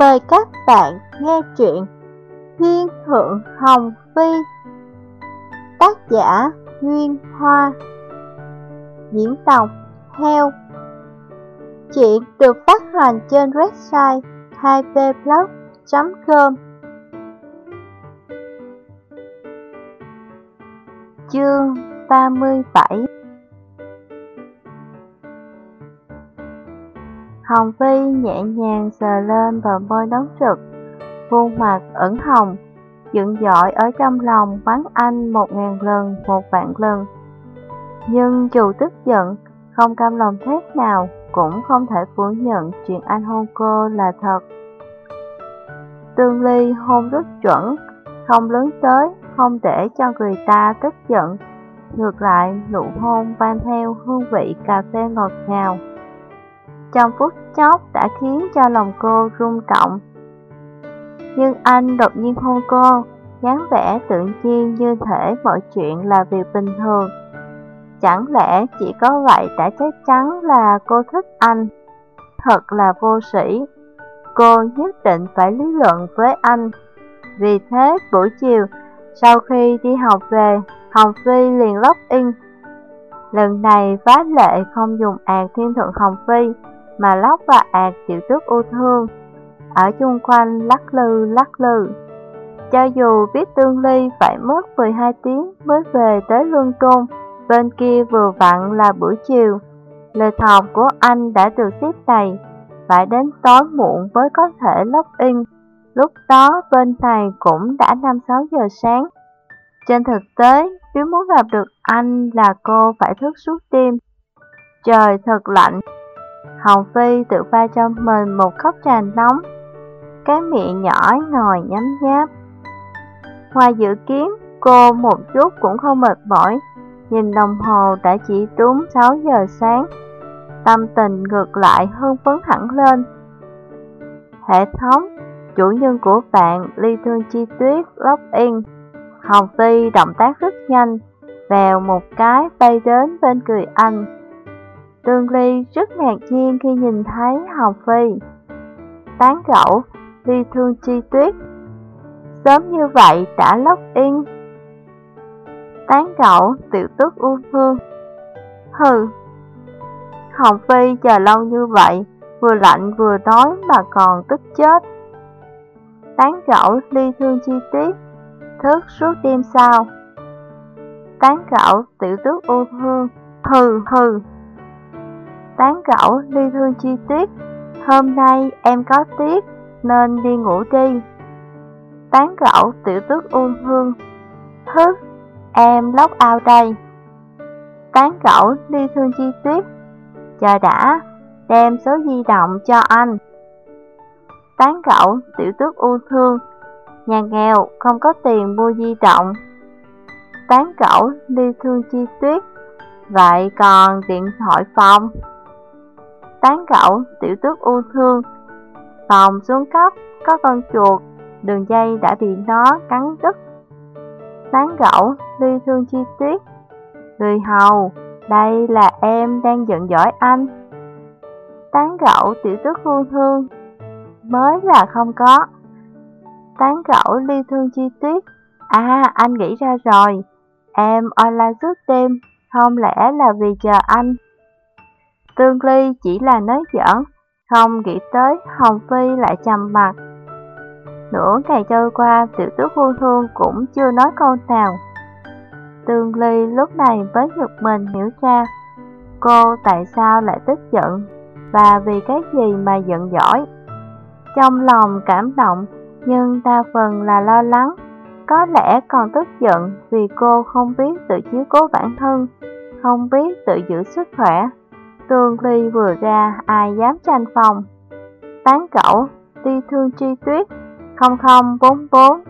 Mời các bạn nghe truyện Thiên Thượng Hồng Phi, tác giả Nguyên Hoa, diễn đọc Heo. Truyện được phát hành trên website 2vblog.com. Chương 37. Hồng Phi nhẹ nhàng sờ lên bờ môi nóng rực, khuôn mặt ửng hồng, giận dỗi ở trong lòng mắng anh 1000 lần, 1.000 lần. Nhưng dù tức giận, không cam lòng thế nào cũng không thể phủ nhận chuyện anh hôn cô là thật. Tương Ly hôn rất chuẩn, không lớn tới, không để cho người ta tức giận. Ngược lại, nụ hôn mang theo hương vị cà phê ngọt ngào, trong phút chốc đã khiến cho lòng cô rung động. Nhưng anh đột nhiên hôn cô, dáng vẻ tự nhiên như thể mọi chuyện là việc bình thường. Chẳng lẽ chỉ có vậy đã chắc chắn là cô thích anh? Thật là vô sĩ. Cô nhất định phải lý luận với anh. Vì thế buổi chiều, sau khi đi học về, Hồng Phi liền log in. Lần này phá lệ không dùng Thiên Thượng Hồng Phi, mà log vào Tiểu Tước Ưu Thương. Ở chung quanh lắc lư. Cho dù biết Tương Ly phải mất 12 tiếng mới về tới Luân Trung, bên kia vừa vặn là buổi chiều. Lịch học của anh đã được xếp đầy, phải đến tối muộn mới có thể log in. Lúc đó bên này cũng đã 5-6 giờ sáng. Trên thực tế, nếu muốn gặp được anh là cô phải thức suốt đêm. Trời thật lạnh. Hồng Phi tự pha cho mình một cốc trà nóng, cái miệng nhỏ ngồi nhấm nháp. Ngoài dự kiến, cô một chút cũng không mệt mỏi. Nhìn đồng hồ đã chỉ đúng 6 giờ sáng. Tâm tình ngược lại hưng phấn hẳn lên. Hệ thống, chủ nhân của bạn Ly Thương Chi Tuyết login. Hồng Phi động tác rất nhanh, vèo một cái bay đến bên người anh. Tương Ly rất ngạc nhiên khi nhìn thấy Hồng Phi. Tán gẫu, Ly Thương Chi Tuyết, sớm như vậy đã login. Tán gẫu, Tiểu Tước Ưu Thương. Hừ. Hồng Phi chờ lâu như vậy, vừa lạnh vừa đói mà còn tức chết. Tán gẫu, Ly Thương Chi Tuyết, thức suốt đêm sao? Tán gẫu, Tiểu Tước Ưu Thương. Hừ. Tán gẫu, Ly Thương Chi Tuyết, hôm nay em có tiết nên đi ngủ đi. Tán gẫu, Tiểu Tước Ưu Thương. Hứ, em log out đây. Tán gẫu, Ly Thương Chi Tuyết, chờ đã, đem số di động cho anh. Tán gẫu, Tiểu Tước Ưu Thương, nhà nghèo không có tiền mua di động. Tán gẫu, Ly Thương Chi Tuyết, vậy còn điện thoại phòng? Tán gẫu, Tiểu Tước Ưu Thương, phòng xuống cấp, có con chuột, đường dây đã bị nó cắn đứt. Tán gẫu, Ly Thương Chi Tuyết, người hầu, đây là em đang giận dỗi anh. Tán gẫu, Tiểu Tước Ưu Thương, mới là không có. Tán gẫu, Ly Thương Chi Tuyết, anh nghĩ ra rồi, em online suốt đêm, không lẽ là vì chờ anh? Tương Ly chỉ là nói giỡn, không nghĩ tới Hồng Phi lại trầm mặt. Nửa ngày trôi qua, Tiểu Tước Ưu Thương cũng chưa nói câu nào. Tương Ly lúc này mới giật mình hiểu ra cô tại sao lại tức giận và vì cái gì mà giận dỗi. Trong lòng cảm động, nhưng đa phần là lo lắng, có lẽ còn tức giận vì cô không biết tự chiếu cố bản thân, không biết tự giữ sức khỏe. Tương Ly vừa ra ai dám tranh phòng. Tán gẫu, Ly Thương Chi Tuyết, 0044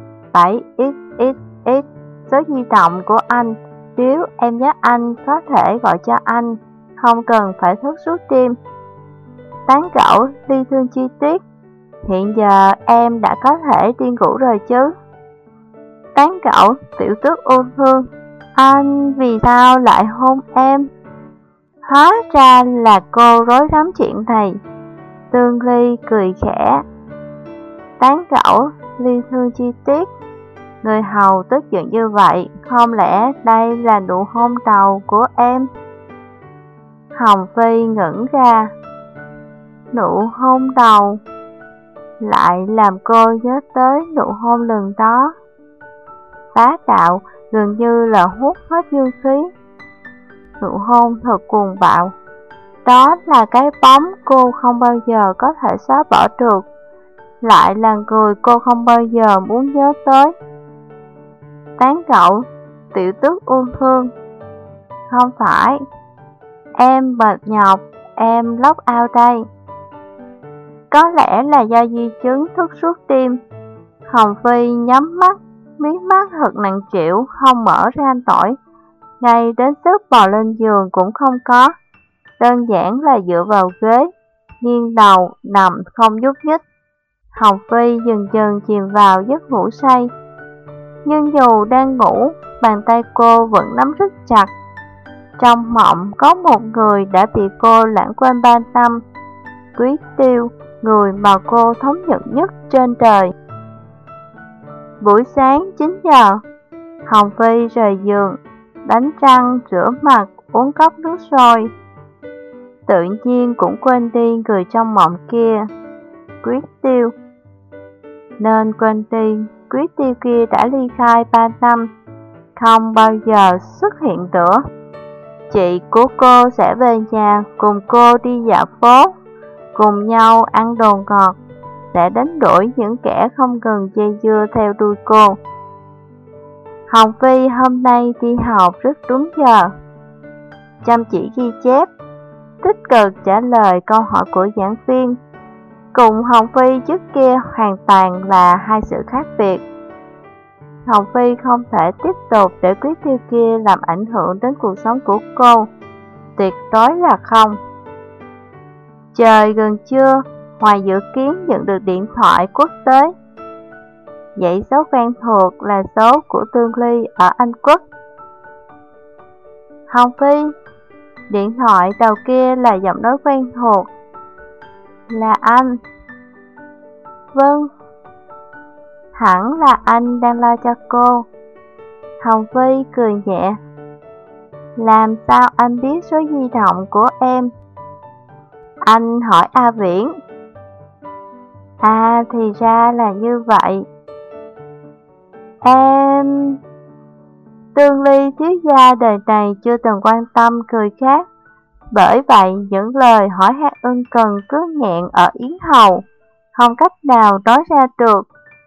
7xxx, số di động của anh, nếu em nhớ anh có thể gọi cho anh, không cần phải thức suốt đêm. Tán gẫu, Ly Thương Chi Tuyết, hiện giờ em đã có thể đi ngủ rồi chứ? Tán gẫu, Tiểu Tước Ưu Thương, anh vì sao lại hôn em? Hóa ra là cô rối rắm chuyện này. Tương Ly cười khẽ. tán gẫu, ly thương chi tiết. Người hầu tức giận như vậy, không lẽ đây là nụ hôn đầu của em? Hồng Phi ngẩn ra. Nụ hôn đầu lại làm cô nhớ tới nụ hôn lần đó. Bá đạo, gần như là hút hết dương khí. Nụ hôn thật cuồng bạo. Đó là cái bóng cô không bao giờ có thể xóa bỏ được, lại là người cô không bao giờ muốn nhớ tới. Tán gẫu, tiểu tước ương thương. Không phải, em mệt nhọc, em lóc ao đây. Có lẽ là do di chứng thức suốt đêm. Hồng Phi nhắm mắt, mí mắt thật nặng trĩu, không mở ra nổi. Ngay đến sức bò lên giường cũng không có. Đơn giản là dựa vào ghế, nghiêng đầu, nằm không nhúc nhích. Hồng Phi dần dần chìm vào giấc ngủ say. Nhưng dù đang ngủ, bàn tay cô vẫn nắm rất chặt. Trong mộng có một người đã bị cô lãng quên 3 năm. Quý Tiêu, người mà cô thống nhận nhất trên đời. Buổi sáng 9 giờ, Hồng Phi rời giường, đánh răng, rửa mặt, uống cốc nước sôi. Tự nhiên cũng quên đi người trong mộng kia, Quý Tiêu. Nên quên đi, Quý Tiêu kia đã ly khai 3 năm, không bao giờ xuất hiện nữa. Chị của cô sẽ về nhà cùng cô đi dạo phố, cùng nhau ăn đồ ngọt, sẽ đánh đuổi những kẻ không cần dây dưa theo đuôi cô. Hồng Phi hôm nay đi học rất đúng giờ, chăm chỉ ghi chép, tích cực trả lời câu hỏi của giảng viên. Cùng Hồng Phi trước kia hoàn toàn là hai sự khác biệt. Hồng Phi không thể tiếp tục để Quý Tiêu kia làm ảnh hưởng đến cuộc sống của cô, tuyệt đối là không. Trời gần trưa, Hoài dự kiến nhận được điện thoại quốc tế. Dãy số quen thuộc là số của Tương Ly ở Anh Quốc. Hồng Phi, điện thoại đầu kia là giọng nói quen thuộc. Là anh. Vâng. Hẳn là anh đang lo cho cô. Hồng Phi cười nhẹ. Làm sao anh biết số di động của em? Anh hỏi A Viễn. À thì ra là như vậy. Em... Tương Ly thiếu gia đời này chưa từng quan tâm người khác. Bởi vậy những lời hỏi han ân cần cứ nghẹn ở yết hầu, không cách nào nói ra được.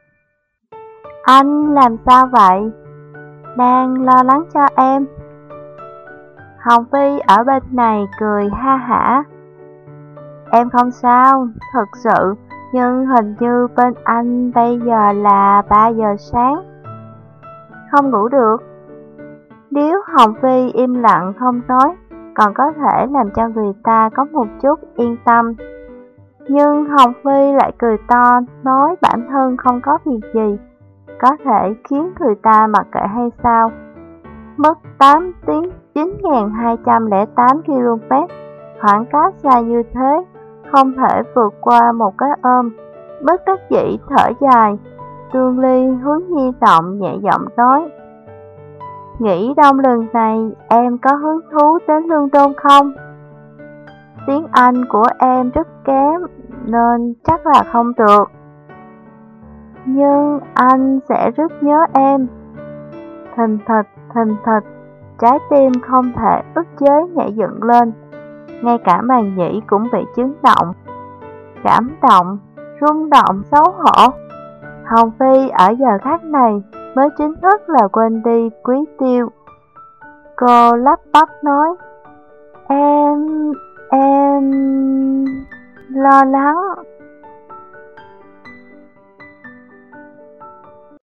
Anh làm sao vậy? Đang lo lắng cho em. Hồng Phi ở bên này cười ha hả. Em không sao, thật sự, nhưng hình như bên anh bây giờ là 3 giờ sáng. Không ngủ được. Nếu Hồng Phi im lặng không nói, còn có thể làm cho người ta có một chút yên tâm. Nhưng Hồng Phi lại cười to, nói bản thân không có việc gì, có thể khiến người ta mặc kệ hay sao. Mất 8 tiếng 9.208 km, khoảng cách xa như thế, không thể vượt qua một cái ôm. Bất đắc dĩ thở dài, Tương Ly hướng di động nhẹ giọng nói. Nghỉ đông lần này em có hứng thú đến London không? Tiếng Anh của em rất kém nên chắc là không được. Nhưng anh sẽ rất nhớ em. Thình thịch, trái tim không thể ức chế nhảy dựng lên. Ngay cả màng nhĩ cũng bị chấn động. Cảm động, rung động, xấu hổ. Hồng Phi ở giờ khắc này mới chính thức là quên đi Quý Tiêu. Cô lắp bắp nói, em lo lắng.